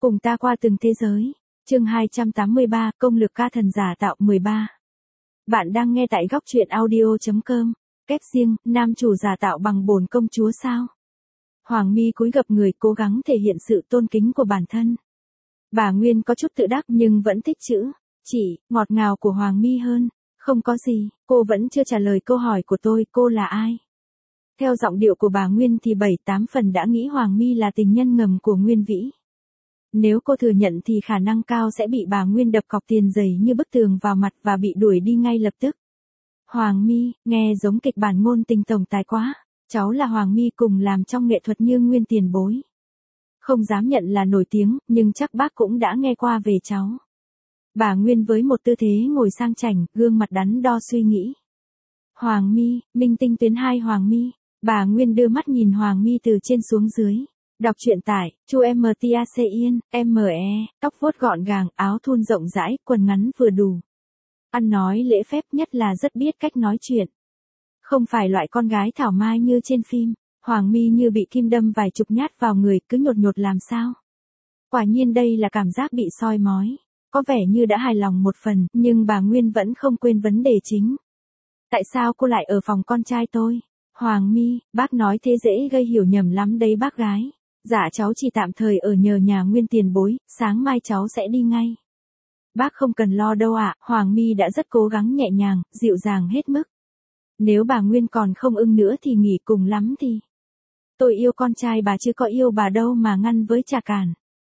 Cùng ta qua từng thế giới. Chương 283, công lược ca thần giả tạo 13. Bạn đang nghe tại góc truyện audio.com. Kép riêng, nam chủ giả tạo bằng bổn công chúa sao? Hoàng Mi cúi gập người cố gắng thể hiện sự tôn kính của bản thân. Bà Nguyên có chút tự đắc nhưng vẫn thích chữ chỉ ngọt ngào của Hoàng Mi hơn. Không có gì, cô vẫn chưa trả lời câu hỏi của tôi, cô là ai? Theo giọng điệu của bà Nguyên thì 7-8 phần đã nghĩ Hoàng Mi là tình nhân ngầm của Nguyên Vĩ. Nếu cô thừa nhận thì khả năng cao sẽ bị bà Nguyên đập cọc tiền dày như bức tường vào mặt và bị đuổi đi ngay lập tức. Hoàng Mi, nghe giống kịch bản ngôn tình tổng tài quá, cháu là Hoàng Mi cùng làm trong nghệ thuật như Nguyên tiền bối. Không dám nhận là nổi tiếng, nhưng chắc bác cũng đã nghe qua về cháu. Bà Nguyên với một tư thế ngồi sang chảnh, gương mặt đắn đo suy nghĩ. Hoàng Mi, minh tinh tuyến 2 Hoàng Mi. Bà Nguyên đưa mắt nhìn Hoàng Mi từ trên xuống dưới. Đọc truyện tải, chu MTACIN, ME, tóc vuốt gọn gàng, áo thun rộng rãi, quần ngắn vừa đủ. Ăn nói lễ phép, nhất là rất biết cách nói chuyện. Không phải loại con gái thảo mai như trên phim. Hoàng Mi như bị kim đâm vài chục nhát vào người, cứ nhột nhột làm sao. Quả nhiên đây là cảm giác bị soi mói. Có vẻ như đã hài lòng một phần, nhưng bà Nguyên vẫn không quên vấn đề chính. Tại sao cô lại ở phòng con trai tôi? Hoàng Mi, bác nói thế dễ gây hiểu nhầm lắm đấy bác gái. Dạ cháu chỉ tạm thời ở nhờ nhà Nguyên tiền bối, sáng mai cháu sẽ đi ngay. Bác không cần lo đâu ạ, Hoàng Mi đã rất cố gắng nhẹ nhàng, dịu dàng hết mức. Nếu bà Nguyên còn không ưng nữa thì nghỉ cùng lắm thì. Tôi yêu con trai bà chứ có yêu bà đâu mà ngăn với chả cản.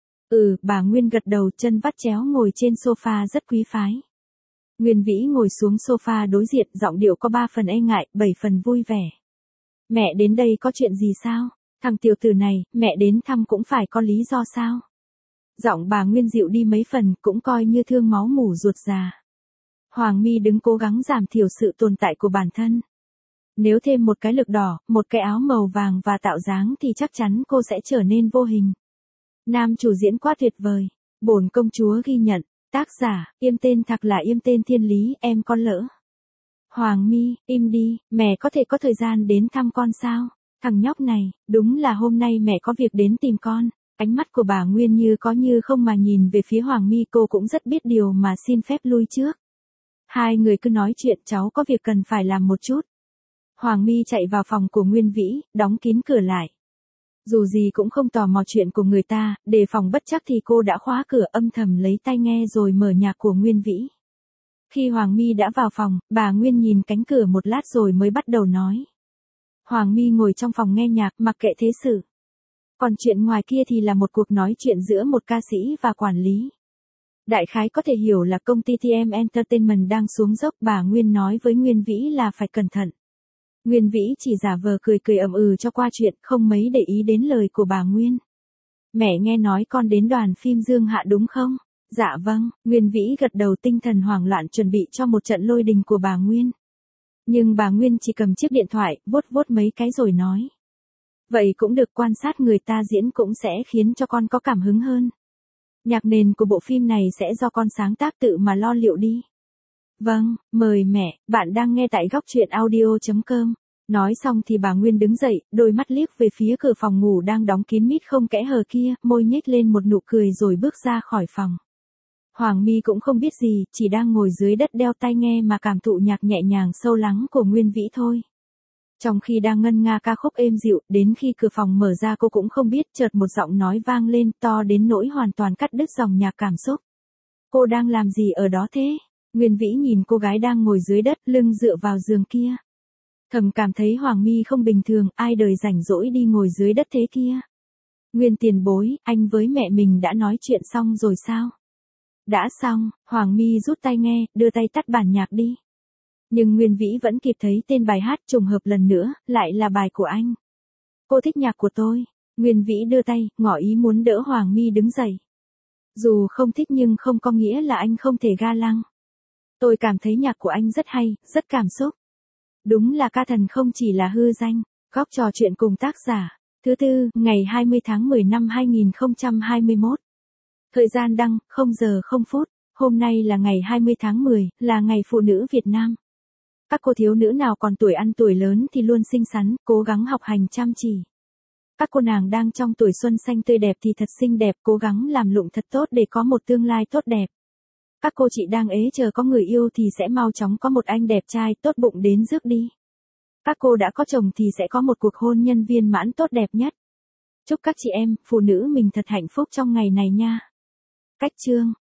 Bà Nguyên gật đầu, chân vắt chéo ngồi trên sofa rất quý phái. Nguyên Vĩ ngồi xuống sofa đối diện, giọng điệu có 3 phần e ngại, 7 phần vui vẻ. Mẹ đến đây có chuyện gì sao? Thằng tiểu tử này, mẹ đến thăm cũng phải có lý do sao? Giọng bà Nguyên dịu đi mấy phần, cũng coi như thương máu mủ ruột già. Hoàng Mi đứng cố gắng giảm thiểu sự tồn tại của bản thân. Nếu thêm một cái lược đỏ, một cái áo màu vàng và tạo dáng thì chắc chắn cô sẽ trở nên vô hình. Nam chủ diễn quá tuyệt vời. Bổn công chúa ghi nhận. Tác giả, Yêm tên thật là Yêm tên thiên lý, em con lỡ. Hoàng Mi, im đi, mẹ có thể có thời gian đến thăm con sao? Thằng nhóc này, đúng là hôm nay mẹ có việc đến tìm con. Ánh mắt của bà Nguyên như có như không mà nhìn về phía Hoàng Mi, cô cũng rất biết điều mà xin phép lui trước. Hai người cứ nói chuyện, cháu có việc cần phải làm một chút. Hoàng Mi chạy vào phòng của Nguyên Vĩ, đóng kín cửa lại. Dù gì cũng không tò mò chuyện của người ta, đề phòng bất chắc thì cô đã khóa cửa, âm thầm lấy tai nghe rồi mở nhạc của Nguyên Vĩ. Khi Hoàng Mi đã vào phòng, bà Nguyên nhìn cánh cửa một lát rồi mới bắt đầu nói. Hoàng Mi ngồi trong phòng nghe nhạc, mặc kệ thế sự. Còn chuyện ngoài kia thì là một cuộc nói chuyện giữa một ca sĩ và quản lý. Đại khái có thể hiểu là công ty TM Entertainment đang xuống dốc, bà Nguyên nói với Nguyên Vĩ là phải cẩn thận. Nguyên Vĩ chỉ giả vờ cười cười cho qua chuyện, không mấy để ý đến lời của bà Nguyên. Mẹ nghe nói con đến đoàn phim Dương Hạ đúng không? Dạ vâng, Nguyên Vĩ gật đầu, tinh thần hoảng loạn chuẩn bị cho một trận lôi đình của bà Nguyên. Nhưng bà Nguyên chỉ cầm chiếc điện thoại, vuốt vuốt mấy cái rồi nói. Vậy cũng được, quan sát người ta diễn cũng sẽ khiến cho con có cảm hứng hơn. Nhạc nền của bộ phim này sẽ do con sáng tác, tự mà lo liệu đi. Vâng, mời mẹ, bạn đang nghe tại góc truyện audio.com. Nói xong thì bà Nguyên đứng dậy, đôi mắt liếc về phía cửa phòng ngủ đang đóng kín mít không kẽ hở kia, môi nhếch lên một nụ cười rồi bước ra khỏi phòng. Hoàng Mi cũng không biết gì, chỉ đang ngồi dưới đất đeo tai nghe mà cảm thụ nhạc nhẹ nhàng sâu lắng của Nguyên Vĩ thôi. Trong khi đang ngân nga ca khúc êm dịu, đến khi cửa phòng mở ra cô cũng không biết, chợt một giọng nói vang lên to đến nỗi hoàn toàn cắt đứt dòng nhạc cảm xúc. Cô đang làm gì ở đó thế? Nguyên Vĩ nhìn cô gái đang ngồi dưới đất, lưng dựa vào giường kia. Thầm cảm thấy Hoàng Mi không bình thường, ai đời rảnh rỗi đi ngồi dưới đất thế kia. Nguyên tiền bối, anh với mẹ mình đã nói chuyện xong rồi sao? Đã xong, Hoàng Mi rút tai nghe, đưa tay tắt bản nhạc đi. Nhưng Nguyên Vĩ vẫn kịp thấy tên bài hát, trùng hợp lần nữa, lại là bài của anh. Cô thích nhạc của tôi. Nguyên Vĩ đưa tay, ngỏ ý muốn đỡ Hoàng Mi đứng dậy. Dù không thích nhưng không có nghĩa là anh không thể ga lăng. Tôi cảm thấy nhạc của anh rất hay, rất cảm xúc. Đúng là ca thần không chỉ là hư danh. Góc trò chuyện cùng tác giả. Thứ tư, ngày 20 tháng 10 năm 2021. Thời gian đăng, 0 giờ 0 phút. Hôm nay là ngày 20 tháng 10, là ngày phụ nữ Việt Nam. Các cô thiếu nữ nào còn tuổi ăn tuổi lớn thì luôn xinh xắn, cố gắng học hành chăm chỉ. Các cô nàng đang trong tuổi xuân xanh tươi đẹp thì thật xinh đẹp, cố gắng làm lụng thật tốt để có một tương lai tốt đẹp. Các cô chị đang ế chờ có người yêu thì sẽ mau chóng có một anh đẹp trai tốt bụng đến rước đi. Các cô đã có chồng thì sẽ có một cuộc hôn nhân viên mãn tốt đẹp nhất. Chúc các chị em, phụ nữ mình thật hạnh phúc trong ngày này nha. Cách chương